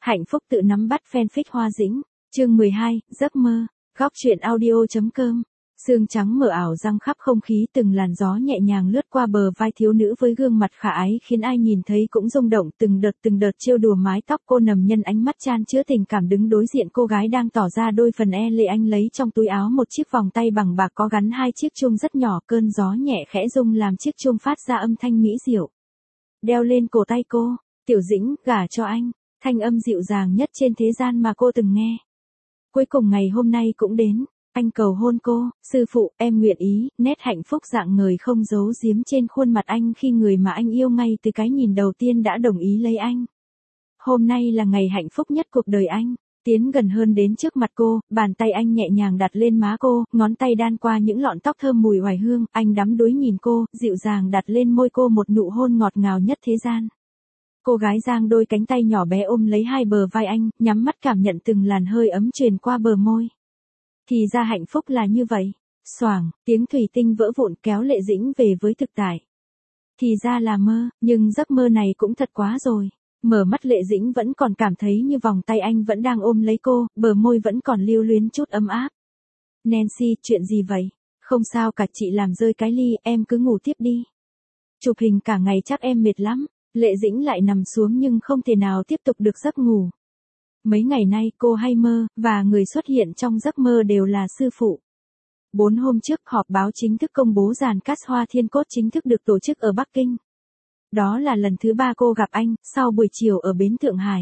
Hạnh phúc tự nắm bắt fanfic Hoa Dĩnh. Chương 12, giấc mơ. Góc truyện audio.com. Sương trắng mờ ảo răng khắp không khí, từng làn gió nhẹ nhàng lướt qua bờ vai thiếu nữ với gương mặt khả ái khiến ai nhìn thấy cũng rung động, từng đợt trêu đùa mái tóc cô, nằm nhân ánh mắt chan chứa tình cảm đứng đối diện cô gái đang tỏ ra đôi phần e lệ. Anh lấy trong túi áo một chiếc vòng tay bằng bạc có gắn hai chiếc chuông rất nhỏ, cơn gió nhẹ khẽ rung làm chiếc chuông phát ra âm thanh mỹ diệu. Đeo lên cổ tay cô. Tiểu Dĩnh, gả cho anh. Thanh âm dịu dàng nhất trên thế gian mà cô từng nghe. Cuối cùng ngày hôm nay cũng đến. Anh cầu hôn cô. Sư phụ, em nguyện ý. Nét hạnh phúc rạng ngời không giấu giếm trên khuôn mặt anh khi người mà anh yêu ngay từ cái nhìn đầu tiên đã đồng ý lấy anh. Hôm nay là ngày hạnh phúc nhất cuộc đời anh. Tiến gần hơn đến trước mặt cô, bàn tay anh nhẹ nhàng đặt lên má cô, ngón tay đan qua những lọn tóc thơm mùi oải hương. Anh đắm đuối nhìn cô, dịu dàng đặt lên môi cô một nụ hôn ngọt ngào nhất thế gian. Cô gái giang đôi cánh tay nhỏ bé ôm lấy hai bờ vai anh, nhắm mắt cảm nhận từng làn hơi ấm truyền qua bờ môi. Thì ra hạnh phúc là như vậy. Xoảng, tiếng thủy tinh vỡ vụn kéo Lệ Dĩnh về với thực tại. Thì ra là mơ, nhưng giấc mơ này cũng thật quá rồi. Mở mắt Lệ Dĩnh vẫn còn cảm thấy như vòng tay anh vẫn đang ôm lấy cô, bờ môi vẫn còn lưu luyến chút ấm áp. Nancy, chuyện gì vậy? Không sao cả, chị làm rơi cái ly, em cứ ngủ tiếp đi. Chụp hình cả ngày chắc em mệt lắm. Lệ Dĩnh lại nằm xuống nhưng không thể nào tiếp tục được giấc ngủ. Mấy ngày nay cô hay mơ, và người xuất hiện trong giấc mơ đều là sư phụ. 4 hôm trước, họp báo chính thức công bố dàn cast Hoa Thiên Cốt chính thức được tổ chức ở Bắc Kinh. Đó là lần thứ 3 cô gặp anh, sau buổi chiều ở bến Thượng Hải.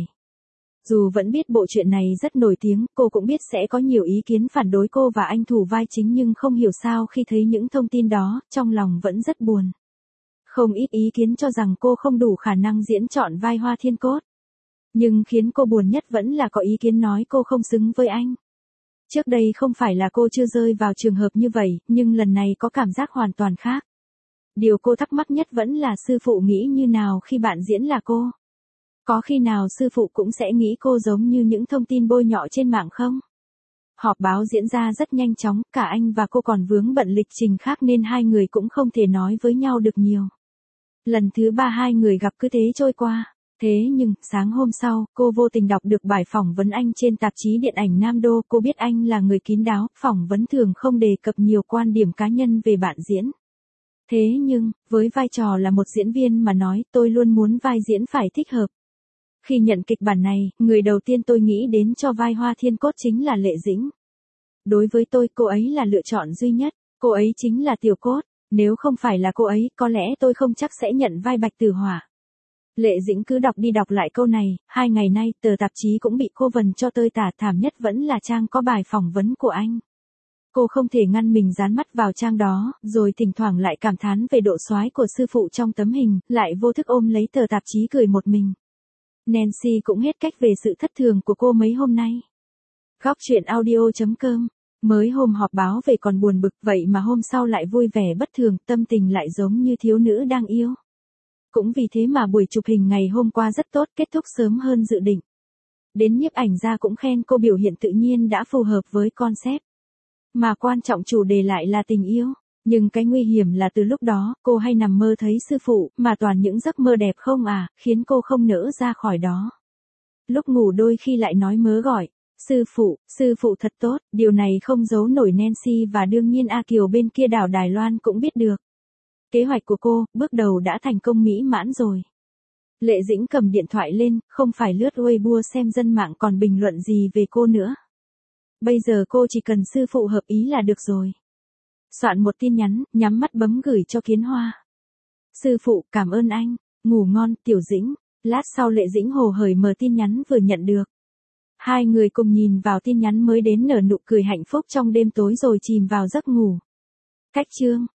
Dù vẫn biết bộ truyện này rất nổi tiếng, cô cũng biết sẽ có nhiều ý kiến phản đối cô và anh thủ vai chính, nhưng không hiểu sao khi thấy những thông tin đó, trong lòng vẫn rất buồn. Không ít ý kiến cho rằng cô không đủ khả năng diễn trọn vai Hoa Thiên Cốt. Nhưng khiến cô buồn nhất vẫn là có ý kiến nói cô không xứng với anh. Trước đây không phải là cô chưa rơi vào trường hợp như vậy, nhưng lần này có cảm giác hoàn toàn khác. Điều cô thắc mắc nhất vẫn là sư phụ nghĩ như nào khi bạn diễn là cô. Có khi nào sư phụ cũng sẽ nghĩ cô giống như những thông tin bôi nhọ trên mạng không? Họp báo diễn ra rất nhanh chóng, cả anh và cô còn vướng bận lịch trình khác nên hai người cũng không thể nói với nhau được nhiều. Lần thứ 3 hai người gặp cứ thế trôi qua. Thế nhưng, sáng hôm sau, cô vô tình đọc được bài phỏng vấn anh trên tạp chí điện ảnh Nam Đô. Cô biết anh là người kín đáo, phỏng vấn thường không đề cập nhiều quan điểm cá nhân về bạn diễn. Thế nhưng, với vai trò là một diễn viên mà nói, tôi luôn muốn vai diễn phải thích hợp. Khi nhận kịch bản này, người đầu tiên tôi nghĩ đến cho vai Hoa Thiên Cốt chính là Lệ Dĩnh. Đối với tôi, cô ấy là lựa chọn duy nhất. Cô ấy chính là Tiểu Cốt. Nếu không phải là cô ấy, có lẽ tôi không chắc sẽ nhận vai Bạch Tử Hỏa. Lệ Dĩnh cứ đọc đi đọc lại câu này, 2 ngày nay, tờ tạp chí cũng bị cô vần cho tơi tả, thảm nhất vẫn là trang có bài phỏng vấn của anh. Cô không thể ngăn mình dán mắt vào trang đó, rồi thỉnh thoảng lại cảm thán về độ soái của sư phụ trong tấm hình, lại vô thức ôm lấy tờ tạp chí cười một mình. Nancy cũng hết cách về sự thất thường của cô mấy hôm nay. Góc truyện audio.com. Mới hôm họp báo về còn buồn bực, vậy mà hôm sau lại vui vẻ bất thường, tâm tình lại giống như thiếu nữ đang yêu. Cũng vì thế mà buổi chụp hình ngày hôm qua rất tốt, kết thúc sớm hơn dự định. Đến nhiếp ảnh gia cũng khen cô biểu hiện tự nhiên đã phù hợp với concept. Mà quan trọng chủ đề lại là tình yêu. Nhưng cái nguy hiểm là từ lúc đó, cô hay nằm mơ thấy sư phụ, mà toàn những giấc mơ đẹp không à, khiến cô không nỡ ra khỏi đó. Lúc ngủ đôi khi lại nói mớ gọi. Sư phụ thật tốt, điều này không giấu nổi Nancy và đương nhiên A Kiều bên kia đảo Đài Loan cũng biết được. Kế hoạch của cô, bước đầu đã thành công mỹ mãn rồi. Lệ Dĩnh cầm điện thoại lên, không phải lướt Weibo xem dân mạng còn bình luận gì về cô nữa. Bây giờ cô chỉ cần sư phụ hợp ý là được rồi. Soạn một tin nhắn, nhắm mắt bấm gửi cho Kiến Hoa. Sư phụ, cảm ơn anh, ngủ ngon, Tiểu Dĩnh. Lát sau Lệ Dĩnh hồ hởi mở tin nhắn vừa nhận được. Hai người cùng nhìn vào tin nhắn mới đến nở nụ cười hạnh phúc trong đêm tối rồi chìm vào giấc ngủ. Cách chương.